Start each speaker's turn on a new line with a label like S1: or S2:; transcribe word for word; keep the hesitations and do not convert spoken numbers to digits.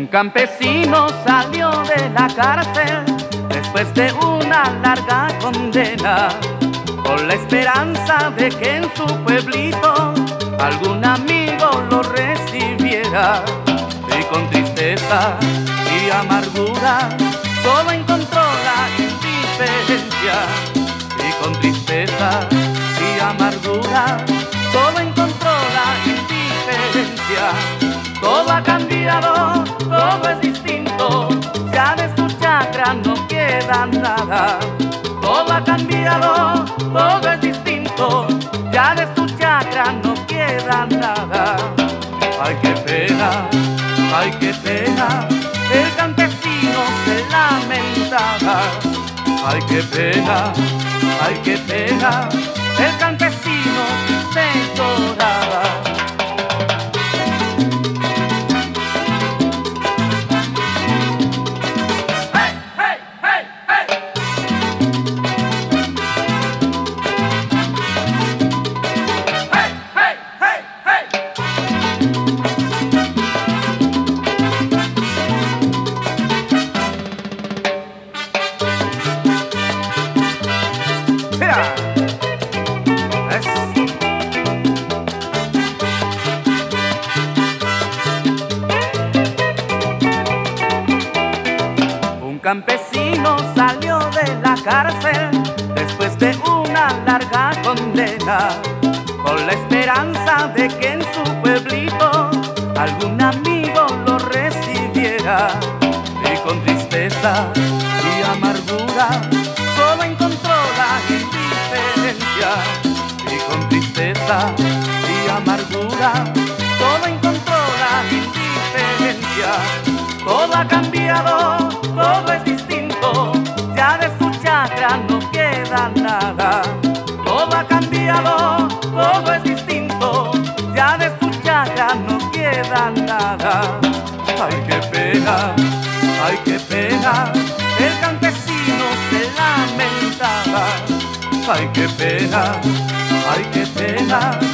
S1: Un campesino salió de la cárcel después de una larga condena, con la esperanza de que en su pueblito algún amigo lo recibiera. Y con tristeza y amargura solo encontró la indiferencia. Y con tristeza y amargura solo encontró la indiferencia. Todo ha cambiado, todo es distinto, ya de su chacra no queda nada. Todo ha cambiado, todo es distinto, ya de su chacra no queda nada. Ay, qué pena, ay, qué pena, el campesino se lamentaba. Ay, qué pena, ay, qué pena, el campesino se lloraba. Un campesino salió de la cárcel después de una larga condena, con la esperanza de que en su pueblito algún amigo lo recibiera. Y con tristeza y amargura solo encontró la indiferencia. Y con tristeza y amargura solo encontró la indiferencia. Todo ha cambiado, todo es distinto, ya de su chacra no queda nada. Todo ha cambiado, todo es distinto, ya de su chacra no queda nada. Ay, qué pena, ay, qué pena, el campesino se lamentaba. Ay, qué pena, ay, qué pena,